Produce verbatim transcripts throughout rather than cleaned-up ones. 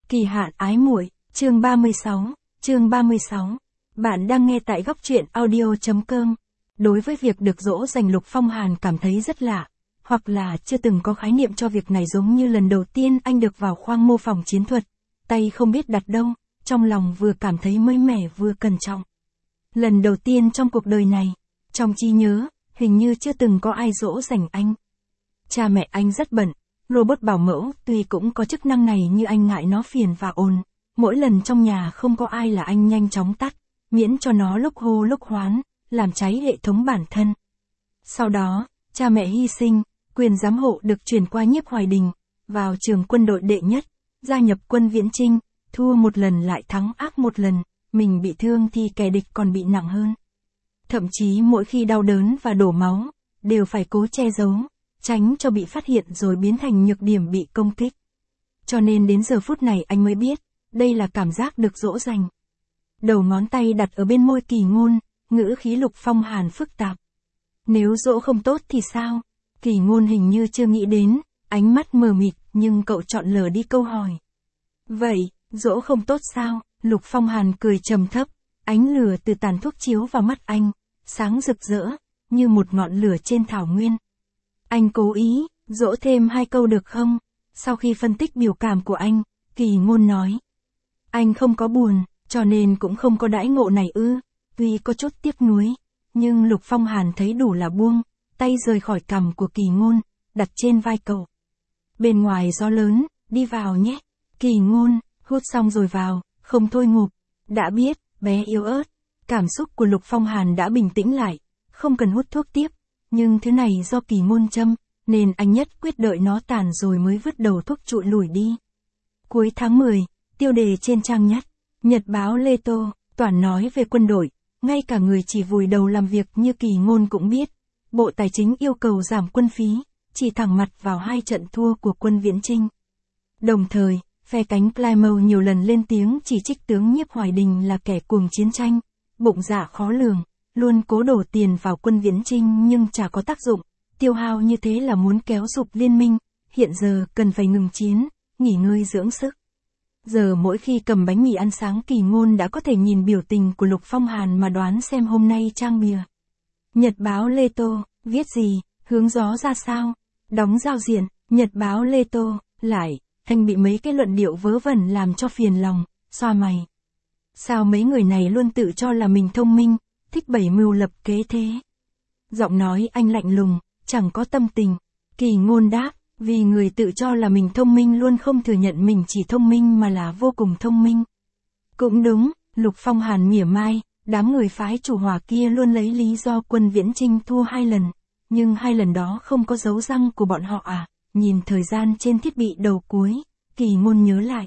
Kỳ hạn ái muội, chương ba mươi sáu, chương ba mươi sáu. Bạn đang nghe tại góc truyện audio chấm com. Đối với việc được dỗ dành, Lục Phong Hàn cảm thấy rất lạ, hoặc là chưa từng có khái niệm cho việc này, giống như lần đầu tiên anh được vào khoang mô phỏng chiến thuật, tay không biết đặt đâu, trong lòng vừa cảm thấy mới mẻ vừa cẩn trọng. Lần đầu tiên trong cuộc đời này, trong trí nhớ, hình như chưa từng có ai dỗ dành anh. Cha mẹ anh rất bận, robot bảo mẫu tuy cũng có chức năng này nhưng anh ngại nó phiền và ồn. Mỗi lần trong nhà không có ai là anh nhanh chóng tắt, miễn cho nó lúc hô lúc hoán, làm cháy hệ thống bản thân. Sau đó, cha mẹ hy sinh, quyền giám hộ được chuyển qua Nhiếp Hoài Đình, vào trường quân đội đệ nhất, gia nhập quân Viễn Chinh, thua một lần lại thắng ác một lần, mình bị thương thì kẻ địch còn bị nặng hơn. Thậm chí mỗi khi đau đớn và đổ máu, đều phải cố che giấu, tránh cho bị phát hiện rồi biến thành nhược điểm bị công kích. Cho nên đến giờ phút này anh mới biết, đây là cảm giác được dỗ dành. Đầu ngón tay đặt ở bên môi Kỳ Ngôn, ngữ khí Lục Phong Hàn phức tạp. Nếu dỗ không tốt thì sao? Kỳ Ngôn hình như chưa nghĩ đến, ánh mắt mờ mịt, nhưng cậu chọn lờ đi câu hỏi. Vậy, dỗ không tốt sao? Lục Phong Hàn cười trầm thấp, ánh lửa từ tàn thuốc chiếu vào mắt anh, sáng rực rỡ, như một ngọn lửa trên thảo nguyên. Anh cố ý, dỗ thêm hai câu được không? Sau khi phân tích biểu cảm của anh, Kỳ Ngôn nói. Anh không có buồn, cho nên cũng không có đãi ngộ này ư. Tuy có chút tiếc nuối, nhưng Lục Phong Hàn thấy đủ là buông, tay rời khỏi cằm của Kỳ Ngôn, đặt trên vai cậu. Bên ngoài gió lớn, đi vào nhé. Kỳ Ngôn, hút xong rồi vào, không thôi ngụp. Đã biết, bé yếu ớt. Cảm xúc của Lục Phong Hàn đã bình tĩnh lại, không cần hút thuốc tiếp. Nhưng thứ này do Kỳ Ngôn châm, nên anh nhất quyết đợi nó tàn rồi mới vứt đầu thuốc trụi lủi đi. Cuối tháng mười, tiêu đề trên trang nhất, Nhật báo Lê Tô, toàn nói về quân đội, ngay cả người chỉ vùi đầu làm việc như Kỳ Ngôn cũng biết. Bộ Tài chính yêu cầu giảm quân phí, chỉ thẳng mặt vào hai trận thua của quân Viễn Chinh. Đồng thời, phe cánh Plymouth nhiều lần lên tiếng chỉ trích tướng Nhiếp Hoài Đình là kẻ cuồng chiến tranh, bụng dạ khó lường, luôn cố đổ tiền vào quân Viễn Chinh nhưng chả có tác dụng, tiêu hao như thế là muốn kéo sụp liên minh, hiện giờ cần phải ngừng chiến, nghỉ ngơi dưỡng sức. Giờ mỗi khi cầm bánh mì ăn sáng, Kỳ Ngôn đã có thể nhìn biểu tình của Lục Phong Hàn mà đoán xem hôm nay trang bìa Nhật báo Lê Tô, viết gì, hướng gió ra sao, đóng giao diện, Nhật báo Lê Tô, lại, anh bị mấy cái luận điệu vớ vẩn làm cho phiền lòng, xoa mày. Sao mấy người này luôn tự cho là mình thông minh, thích bày mưu lập kế thế? Giọng nói anh lạnh lùng, chẳng có tâm tình. Kỳ Ngôn đáp, vì người tự cho là mình thông minh luôn không thừa nhận mình chỉ thông minh mà là vô cùng thông minh. Cũng đúng, Lục Phong Hàn mỉa mai, đám người phái chủ hòa kia luôn lấy lý do quân Viễn Chinh thua hai lần, nhưng hai lần đó không có dấu răng của bọn họ à? Nhìn thời gian trên thiết bị đầu cuối, Kỳ Ngôn nhớ lại.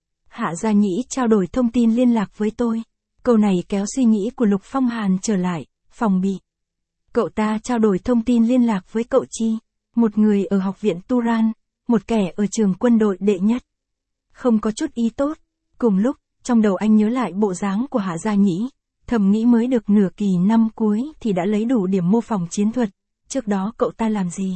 Hạ Gia Nhĩ trao đổi thông tin liên lạc với tôi. Câu này kéo suy nghĩ của Lục Phong Hàn trở lại, phòng bị. Cậu ta trao đổi thông tin liên lạc với cậu chi? Một người ở học viện Turan, một kẻ ở trường quân đội đệ nhất. Không có chút ý tốt. Cùng lúc, trong đầu anh nhớ lại bộ dáng của Hạ Gia Nhĩ, thầm nghĩ mới được nửa kỳ năm cuối thì đã lấy đủ điểm mô phỏng chiến thuật. Trước đó cậu ta làm gì?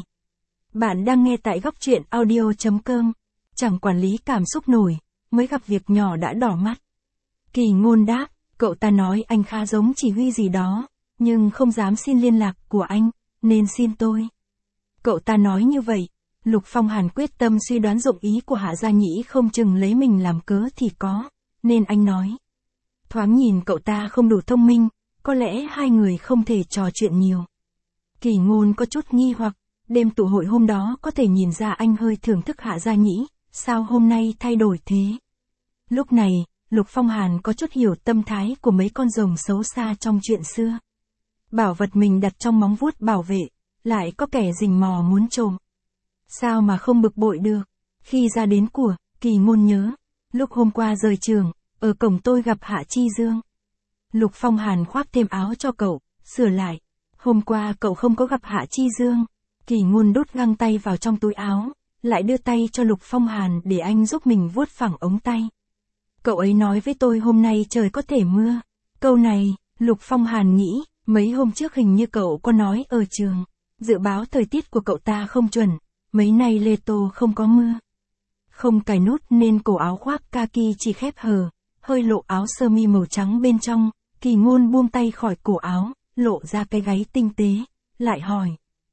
Bạn đang nghe tại góc truyện audio chấm com. Chẳng quản lý cảm xúc nổi, mới gặp việc nhỏ đã đỏ mắt. Kỳ Ngôn đáp, cậu ta nói anh khá giống chỉ huy gì đó, nhưng không dám xin liên lạc của anh, nên xin tôi. Cậu ta nói như vậy, Lục Phong Hàn quyết tâm suy đoán dụng ý của Hạ Gia Nhĩ không chừng lấy mình làm cớ thì có, nên anh nói. Thoáng nhìn cậu ta không đủ thông minh, có lẽ hai người không thể trò chuyện nhiều. Kỳ Ngôn có chút nghi hoặc, đêm tụ hội hôm đó có thể nhìn ra anh hơi thưởng thức Hạ Gia Nhĩ, sao hôm nay thay đổi thế? Lúc này, Lục Phong Hàn có chút hiểu tâm thái của mấy con rồng xấu xa trong chuyện xưa. Bảo vật mình đặt trong móng vuốt bảo vệ, lại có kẻ rình mò muốn trộm. Sao mà không bực bội được? Khi ra đến của, Kỳ Ngôn nhớ, lúc hôm qua rời trường, ở cổng tôi gặp Hạ Chi Dương. Lục Phong Hàn khoác thêm áo cho cậu, sửa lại. Hôm qua cậu không có gặp Hạ Chi Dương. Kỳ Ngôn đút găng tay vào trong túi áo, lại đưa tay cho Lục Phong Hàn để anh giúp mình vuốt phẳng ống tay. Cậu ấy nói với tôi hôm nay trời có thể mưa. Câu này, Lục Phong Hàn nghĩ, mấy hôm trước hình như cậu có nói ở trường. Dự báo thời tiết của cậu ta không chuẩn, mấy nay Lê Tô không có mưa. Không cài nút nên cổ áo khoác kaki chỉ khép hờ, hơi lộ áo sơ mi màu trắng bên trong. Kỳ Ngôn buông tay khỏi cổ áo, lộ ra cái gáy tinh tế, lại hỏi.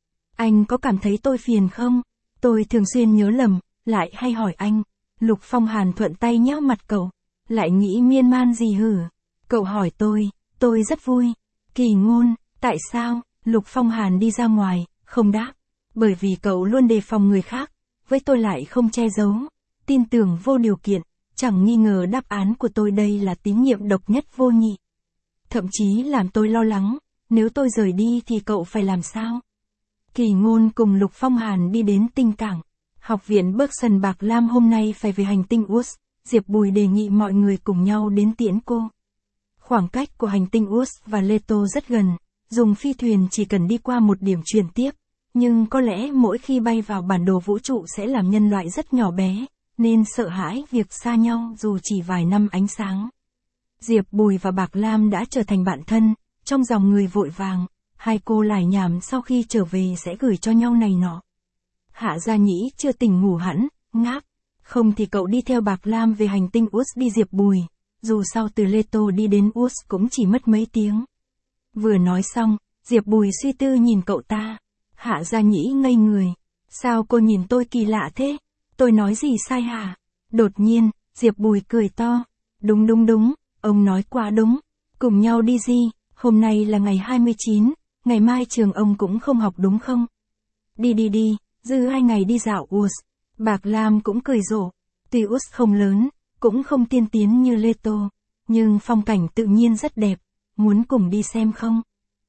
Anh có cảm thấy tôi phiền không? Tôi thường xuyên nhớ lầm, lại hay hỏi anh. Lục Phong Hàn thuận tay nhéo mặt cậu, lại nghĩ miên man gì hử? Cậu hỏi tôi, tôi rất vui. Kỳ Ngôn, tại sao? Lục Phong Hàn đi ra ngoài, không đáp. Bởi vì cậu luôn đề phòng người khác, với tôi lại không che giấu. Tin tưởng vô điều kiện, chẳng nghi ngờ đáp án của tôi đây là tín nhiệm độc nhất vô nhị. Thậm chí làm tôi lo lắng, nếu tôi rời đi thì cậu phải làm sao? Kỳ Ngôn cùng Lục Phong Hàn đi đến tinh cảng. Học viện Berkson Bạc Lam hôm nay phải về hành tinh u ét, Diệp Bùi đề nghị mọi người cùng nhau đến tiễn cô. Khoảng cách của hành tinh u ét và Leto rất gần, dùng phi thuyền chỉ cần đi qua một điểm chuyển tiếp, nhưng có lẽ mỗi khi bay vào bản đồ vũ trụ sẽ làm nhân loại rất nhỏ bé, nên sợ hãi việc xa nhau dù chỉ vài năm ánh sáng. Diệp Bùi và Bạc Lam đã trở thành bạn thân, trong dòng người vội vàng, hai cô lải nhảm sau khi trở về sẽ gửi cho nhau này nọ. Hạ Gia Nhĩ chưa tỉnh ngủ hẳn, ngáp. Không thì cậu đi theo Bạc Lam về hành tinh u ét đi Diệp Bùi, dù sao từ Leto đi đến u ét cũng chỉ mất mấy tiếng. Vừa nói xong, Diệp Bùi suy tư nhìn cậu ta. Hạ Gia Nhĩ ngây người. Sao cô nhìn tôi kỳ lạ thế? Tôi nói gì sai hả? Đột nhiên, Diệp Bùi cười to. Đúng đúng đúng, ông nói quá đúng. Cùng nhau đi gì? Hôm nay là ngày hai mươi chín, ngày mai trường ông cũng không học đúng không? Đi đi đi, dư hai ngày đi dạo u ét. Bạc Lam cũng cười rộ. Tuy u ét không lớn, cũng không tiên tiến như Leto, nhưng phong cảnh tự nhiên rất đẹp. Muốn cùng đi xem không?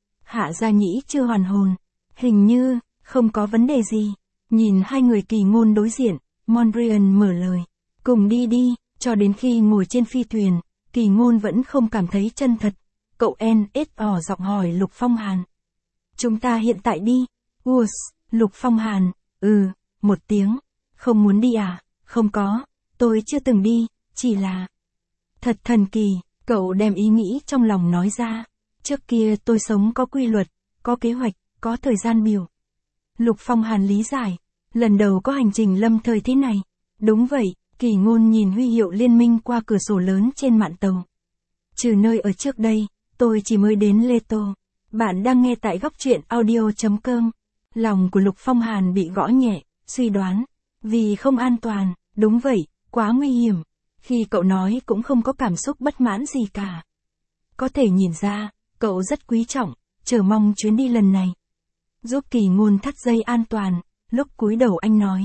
Hạ Gia Nhĩ chưa hoàn hồn. Hình như, không có vấn đề gì. Nhìn hai người Kỳ Ngôn đối diện, Mondrian mở lời. Cùng đi đi, cho đến khi ngồi trên phi thuyền, Kỳ Ngôn vẫn không cảm thấy chân thật. Cậu en ết ỏ giọng hỏi Lục Phong Hàn. Chúng ta hiện tại đi. u ét, Lục Phong Hàn, ừ, một tiếng. Không muốn đi à? Không có, tôi chưa từng đi, chỉ là... Thật thần kỳ, cậu đem ý nghĩ trong lòng nói ra. Trước kia tôi sống có quy luật, có kế hoạch, có thời gian biểu. Lục Phong Hàn lý giải, lần đầu có hành trình lâm thời thế này. Đúng vậy, Kỳ Ngôn nhìn huy hiệu liên minh qua cửa sổ lớn trên mạn tàu. Trừ nơi ở trước đây, tôi chỉ mới đến Leto. Bạn đang nghe tại góc truyện audio chấm com. Lòng của Lục Phong Hàn bị gõ nhẹ, suy đoán. Vì không an toàn, đúng vậy, quá nguy hiểm. Khi cậu nói cũng không có cảm xúc bất mãn gì cả. Có thể nhìn ra, cậu rất quý trọng, chờ mong chuyến đi lần này. Giúp Kỳ Ngôn thắt dây an toàn, lúc cúi đầu anh nói.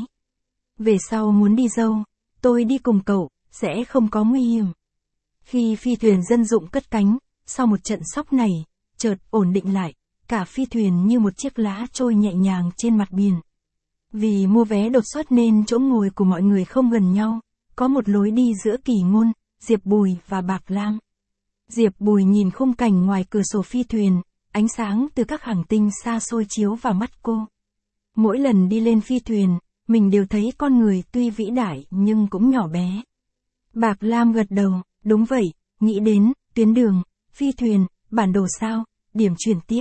Về sau muốn đi dâu, tôi đi cùng cậu, sẽ không có nguy hiểm. Khi phi thuyền dân dụng cất cánh, sau một trận sóc này, chợt ổn định lại, cả phi thuyền như một chiếc lá trôi nhẹ nhàng trên mặt biển. Vì mua vé đột xuất nên chỗ ngồi của mọi người không gần nhau, có một lối đi giữa Kỳ Ngôn, Diệp Bùi và Bạc Lam. Diệp Bùi nhìn khung cảnh ngoài cửa sổ phi thuyền, ánh sáng từ các hành tinh xa xôi chiếu vào mắt cô. Mỗi lần đi lên phi thuyền, mình đều thấy con người tuy vĩ đại nhưng cũng nhỏ bé. Bạc Lam gật đầu, đúng vậy, nghĩ đến, tuyến đường, phi thuyền, bản đồ sao, điểm chuyển tiếp.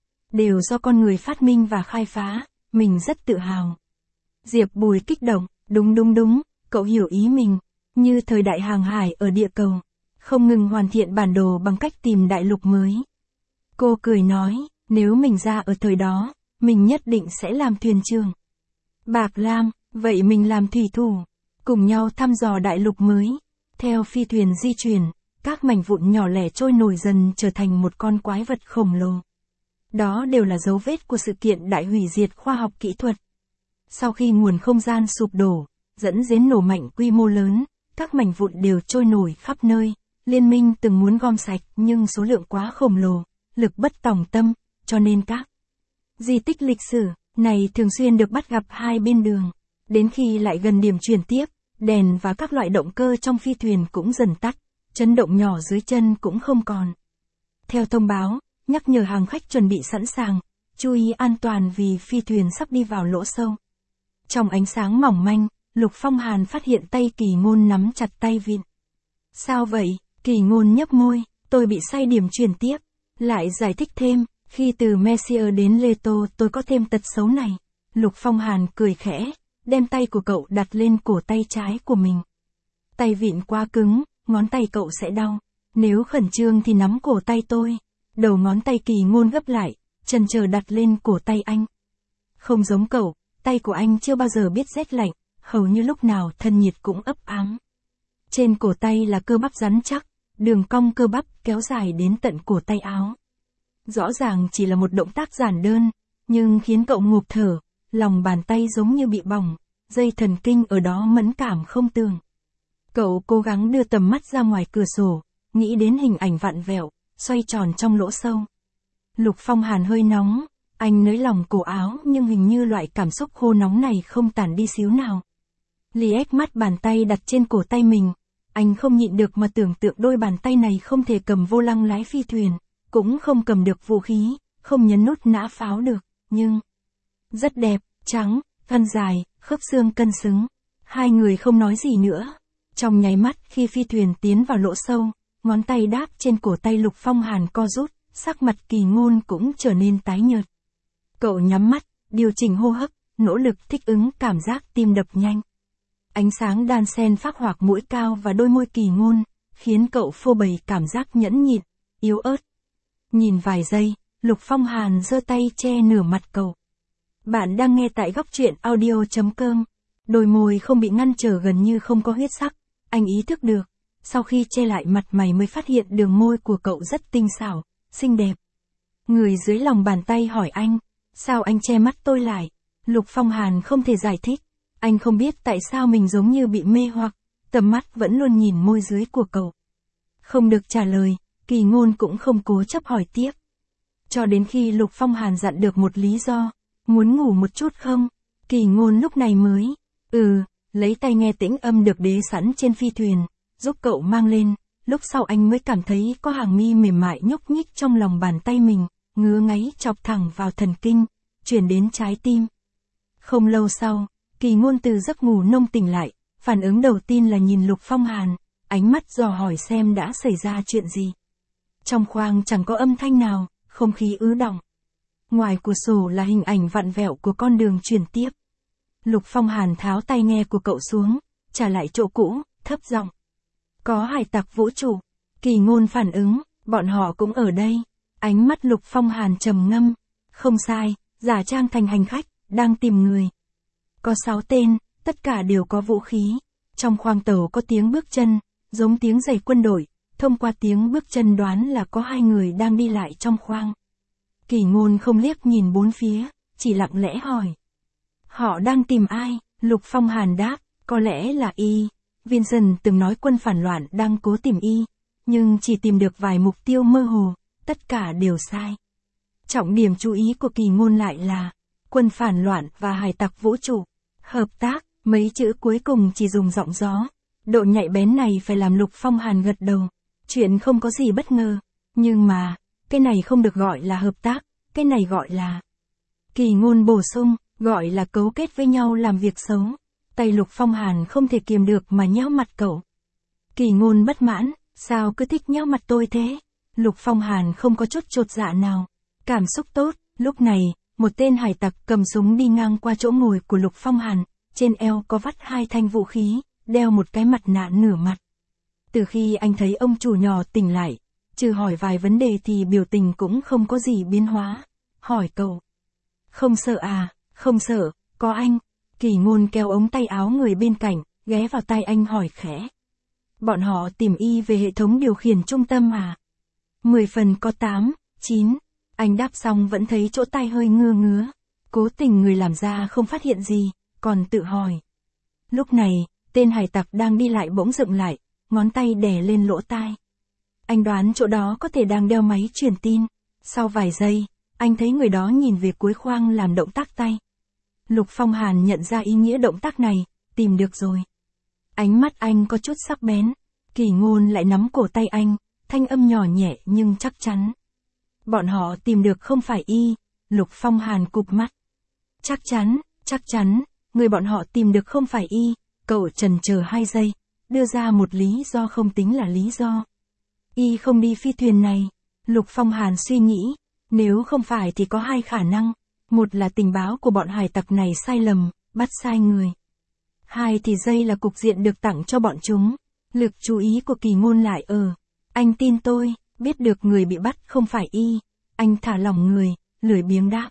Đều do con người phát minh và khai phá, mình rất tự hào. Diệp Bùi kích động, đúng đúng đúng, cậu hiểu ý mình, như thời đại hàng hải ở địa cầu, không ngừng hoàn thiện bản đồ bằng cách tìm đại lục mới. Cô cười nói, nếu mình ra ở thời đó, mình nhất định sẽ làm thuyền trưởng. Bạc Lam, vậy mình làm thủy thủ, cùng nhau thăm dò đại lục mới. Theo phi thuyền di chuyển, các mảnh vụn nhỏ lẻ trôi nổi dần trở thành một con quái vật khổng lồ. Đó đều là dấu vết của sự kiện đại hủy diệt khoa học kỹ thuật. Sau khi nguồn không gian sụp đổ, dẫn đến nổ mạnh quy mô lớn, các mảnh vụn đều trôi nổi khắp nơi. Liên minh từng muốn gom sạch nhưng số lượng quá khổng lồ, lực bất tòng tâm, cho nên các di tích lịch sử này thường xuyên được bắt gặp hai bên đường. Đến khi lại gần điểm chuyển tiếp, đèn và các loại động cơ trong phi thuyền cũng dần tắt, chấn động nhỏ dưới chân cũng không còn. Theo thông báo, nhắc nhở hành khách chuẩn bị sẵn sàng, chú ý an toàn vì phi thuyền sắp đi vào lỗ sâu. Trong ánh sáng mỏng manh, Lục Phong Hàn phát hiện tay Kỳ Ngôn nắm chặt tay vịn. Sao vậy? Kỳ Ngôn nhấp môi, tôi bị sai điểm chuyển tiếp. Lại giải thích thêm, khi từ Messier đến Leto tôi có thêm tật xấu này. Lục Phong Hàn cười khẽ, đem tay của cậu đặt lên cổ tay trái của mình. Tay vịn quá cứng, ngón tay cậu sẽ đau. Nếu khẩn trương thì nắm cổ tay tôi. Đầu ngón tay Kỳ Ngôn gấp lại, chần chờ đặt lên cổ tay anh. Không giống cậu, tay của anh chưa bao giờ biết rét lạnh, hầu như lúc nào thân nhiệt cũng ấp ám. Trên cổ tay là cơ bắp rắn chắc, đường cong cơ bắp kéo dài đến tận cổ tay áo. Rõ ràng chỉ là một động tác giản đơn, nhưng khiến cậu ngộp thở, lòng bàn tay giống như bị bỏng, dây thần kinh ở đó mẫn cảm không tường. Cậu cố gắng đưa tầm mắt ra ngoài cửa sổ, nghĩ đến hình ảnh vặn vẹo, xoay tròn trong lỗ sâu. Lục Phong Hàn hơi nóng, anh nới lòng cổ áo nhưng hình như loại cảm xúc khô nóng này không tản đi xíu nào. Liếc mắt bàn tay đặt trên cổ tay mình, anh không nhịn được mà tưởng tượng đôi bàn tay này không thể cầm vô lăng lái phi thuyền, cũng không cầm được vũ khí, không nhấn nút nã pháo được, nhưng rất đẹp, trắng, thân dài, khớp xương cân xứng. Hai người không nói gì nữa. Trong nháy mắt khi phi thuyền tiến vào lỗ sâu, ngón tay đáp trên cổ tay Lục Phong Hàn co rút, sắc mặt Kỳ Ngôn cũng trở nên tái nhợt. Cậu nhắm mắt, điều chỉnh hô hấp, nỗ lực thích ứng cảm giác tim đập nhanh. Ánh sáng đan xen phác họa mũi cao và đôi môi Kỳ Ngôn, khiến cậu phô bày cảm giác nhẫn nhịn, yếu ớt. Nhìn vài giây, Lục Phong Hàn giơ tay che nửa mặt cậu. Bạn đang nghe tại góc truyện audio chấm com. Đôi môi không bị ngăn trở gần như không có huyết sắc, anh ý thức được. Sau khi che lại mặt mày mới phát hiện đường môi của cậu rất tinh xảo, xinh đẹp. Người dưới lòng bàn tay hỏi anh, sao anh che mắt tôi lại? Lục Phong Hàn không thể giải thích. Anh không biết tại sao mình giống như bị mê hoặc, tầm mắt vẫn luôn nhìn môi dưới của cậu. Không được trả lời, Kỳ Ngôn cũng không cố chấp hỏi tiếp. Cho đến khi Lục Phong Hàn dặn được một lý do, muốn ngủ một chút không? Kỳ Ngôn lúc này mới, ừ, lấy tay nghe tĩnh âm được đế sẵn trên phi thuyền, giúp cậu mang lên, lúc sau anh mới cảm thấy có hàng mi mềm mại nhúc nhích trong lòng bàn tay mình, ngứa ngáy chọc thẳng vào thần kinh, chuyển đến trái tim. Không lâu sau, Kỳ Ngôn từ giấc ngủ nông tỉnh lại, phản ứng đầu tiên là nhìn Lục Phong Hàn, ánh mắt dò hỏi xem đã xảy ra chuyện gì. Trong khoang chẳng có âm thanh nào, không khí ứ đọng. Ngoài cửa sổ là hình ảnh vặn vẹo của con đường chuyển tiếp. Lục Phong Hàn tháo tai nghe của cậu xuống, trả lại chỗ cũ, thấp giọng. Có hải tặc vũ trụ. Kỳ Ngôn phản ứng, bọn họ cũng ở đây. Ánh mắt Lục Phong Hàn trầm ngâm. Không sai, giả trang thành hành khách, đang tìm người. Có sáu tên, tất cả đều có vũ khí. Trong khoang tàu có tiếng bước chân, giống tiếng giày quân đội. Thông qua tiếng bước chân đoán là có hai người đang đi lại trong khoang. Kỳ Ngôn không liếc nhìn bốn phía, chỉ lặng lẽ hỏi. Họ đang tìm ai? Lục Phong Hàn đáp, có lẽ là Y. Vincent từng nói quân phản loạn đang cố tìm Y, nhưng chỉ tìm được vài mục tiêu mơ hồ, tất cả đều sai. Trọng điểm chú ý của Kỳ Ngôn lại là quân phản loạn và hải tặc vũ trụ. Hợp tác, mấy chữ cuối cùng chỉ dùng giọng gió. Độ nhạy bén này phải làm Lục Phong Hàn gật đầu. Chuyện không có gì bất ngờ, nhưng mà, cái này không được gọi là hợp tác, cái này gọi là... Kỳ Ngôn bổ sung, gọi là cấu kết với nhau làm việc xấu. Tay Lục Phong Hàn không thể kiềm được mà nhéo mặt cậu. Kỳ Ngôn bất mãn, sao cứ thích nhéo mặt tôi thế? Lục Phong Hàn không có chút chột dạ nào. Cảm xúc tốt, lúc này, một tên hải tặc cầm súng đi ngang qua chỗ ngồi của Lục Phong Hàn, trên eo có vắt hai thanh vũ khí, đeo một cái mặt nạ nửa mặt. Từ khi anh thấy ông chủ nhỏ tỉnh lại, trừ hỏi vài vấn đề thì biểu tình cũng không có gì biến hóa. Hỏi cậu. Không sợ à, không sợ, có anh. Kỳ Ngôn kéo ống tay áo người bên cạnh, ghé vào tai anh hỏi khẽ. Bọn họ tìm Y về hệ thống điều khiển trung tâm à? Mười phần có tám, chín. Anh đáp xong vẫn thấy chỗ tai hơi ngưa ngứa. Cố tình người làm ra không phát hiện gì, còn tự hỏi. Lúc này, tên hải tặc đang đi lại bỗng dựng lại, ngón tay đè lên lỗ tai. Anh đoán chỗ đó có thể đang đeo máy truyền tin. Sau vài giây, anh thấy người đó nhìn về cuối khoang làm động tác tay. Lục Phong Hàn nhận ra ý nghĩa động tác này, tìm được rồi. Ánh mắt anh có chút sắc bén. Kỳ Ngôn lại nắm cổ tay anh, thanh âm nhỏ nhẹ nhưng chắc chắn. Bọn họ tìm được không phải Y. Lục Phong Hàn cụp mắt. Chắc chắn, chắc chắn, người bọn họ tìm được không phải Y. Cậu chần chờ hai giây, đưa ra một lý do không tính là lý do. Y không đi phi thuyền này. Lục Phong Hàn suy nghĩ, nếu không phải thì có hai khả năng. Một là tình báo của bọn hải tặc này sai lầm, bắt sai người. Hai thì dây là cục diện được tặng cho bọn chúng. Lực chú ý của Kỳ Ngôn lại ở. Anh tin tôi, biết được người bị bắt không phải y. Anh thả lỏng người, lười biếng đáp.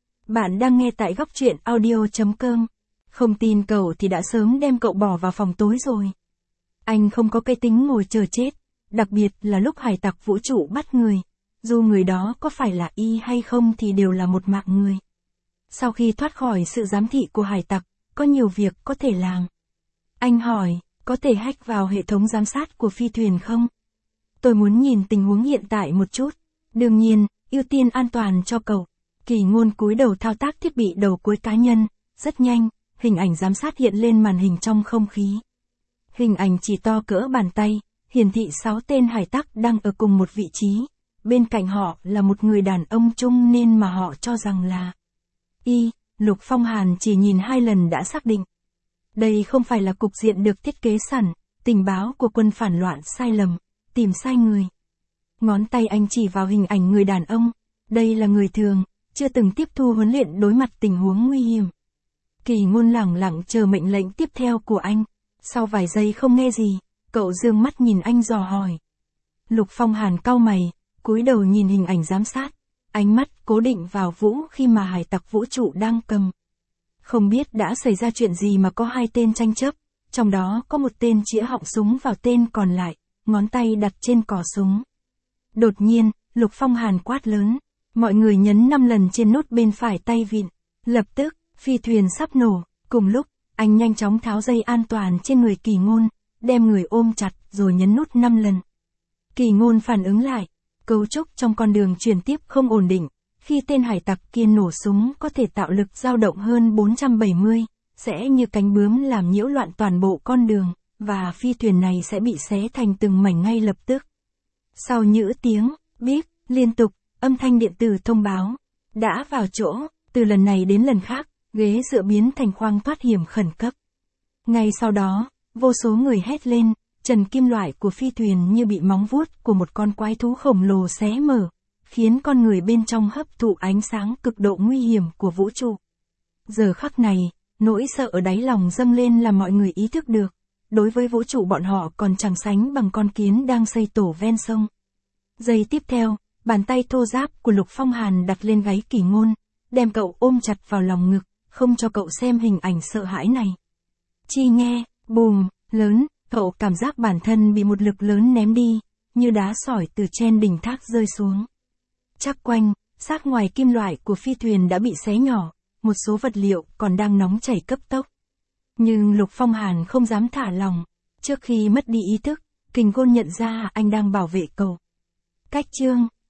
Bạn đang nghe tại góc truyện audio chấm com. Không tin cậu thì đã sớm đem cậu bỏ vào phòng tối rồi. Anh không có cái tính ngồi chờ chết, đặc biệt là lúc hải tặc vũ trụ bắt người. Dù người đó có phải là y hay không thì đều là một mạng người. Sau khi thoát khỏi sự giám thị của hải tặc, có nhiều việc có thể làm. Anh hỏi, có thể hack vào hệ thống giám sát của phi thuyền không? Tôi muốn nhìn tình huống hiện tại một chút. Đương nhiên, ưu tiên an toàn cho cậu. Kỳ Ngôn cúi đầu thao tác thiết bị đầu cuối cá nhân. Rất nhanh, hình ảnh giám sát hiện lên màn hình trong không khí. Hình ảnh chỉ to cỡ bàn tay, hiển thị sáu tên hải tặc đang ở cùng một vị trí. Bên cạnh họ là một người đàn ông trung niên mà họ cho rằng là y. Lục Phong Hàn chỉ nhìn hai lần đã xác định. Đây không phải là cục diện được thiết kế sẵn, tình báo của quân phản loạn sai lầm, tìm sai người. Ngón tay anh chỉ vào hình ảnh người đàn ông. Đây là người thường, chưa từng tiếp thu huấn luyện đối mặt tình huống nguy hiểm. Kỳ Ngôn lẳng lặng chờ mệnh lệnh tiếp theo của anh. Sau vài giây không nghe gì, cậu dương mắt nhìn anh dò hỏi. Lục Phong Hàn cau mày, cúi đầu nhìn hình ảnh giám sát. Ánh mắt cố định vào vũ khi mà hải tặc vũ trụ đang cầm. Không biết đã xảy ra chuyện gì mà có hai tên tranh chấp, trong đó có một tên chĩa họng súng vào tên còn lại, ngón tay đặt trên cò súng. Đột nhiên, Lục Phong Hàn quát lớn, mọi người nhấn năm lần trên nút bên phải tay vịn. Lập tức, phi thuyền sắp nổ, cùng lúc, anh nhanh chóng tháo dây an toàn trên người Kỳ Ngôn, đem người ôm chặt rồi nhấn nút năm lần. Kỳ Ngôn phản ứng lại. Cấu trúc trong con đường truyền tiếp không ổn định, khi tên hải tặc kia nổ súng có thể tạo lực dao động hơn bốn trăm bảy mươi, sẽ như cánh bướm làm nhiễu loạn toàn bộ con đường, và phi thuyền này sẽ bị xé thành từng mảnh ngay lập tức. Sau những tiếng, bíp, liên tục, âm thanh điện tử thông báo, đã vào chỗ, từ lần này đến lần khác, ghế dựa biến thành khoang thoát hiểm khẩn cấp. Ngay sau đó, vô số người hét lên. Trần kim loại của phi thuyền như bị móng vuốt của một con quái thú khổng lồ xé mở, khiến con người bên trong hấp thụ ánh sáng cực độ nguy hiểm của vũ trụ. Giờ khắc này, nỗi sợ ở đáy lòng dâng lên làm mọi người ý thức được, đối với vũ trụ bọn họ còn chẳng sánh bằng con kiến đang xây tổ ven sông. Giây tiếp theo, bàn tay thô ráp của Lục Phong Hàn đặt lên gáy Kỳ Ngôn, đem cậu ôm chặt vào lòng ngực, không cho cậu xem hình ảnh sợ hãi này. Chi nghe, bùm, lớn. Cậu cảm giác bản thân bị một lực lớn ném đi, như đá sỏi từ trên đỉnh thác rơi xuống. Chắc quanh, xác ngoài kim loại của phi thuyền đã bị xé nhỏ, một số vật liệu còn đang nóng chảy cấp tốc. Nhưng Lục Phong Hàn không dám thả lòng. Trước khi mất đi ý thức, Kỳ Ngôn nhận ra anh đang bảo vệ cậu. Cách chương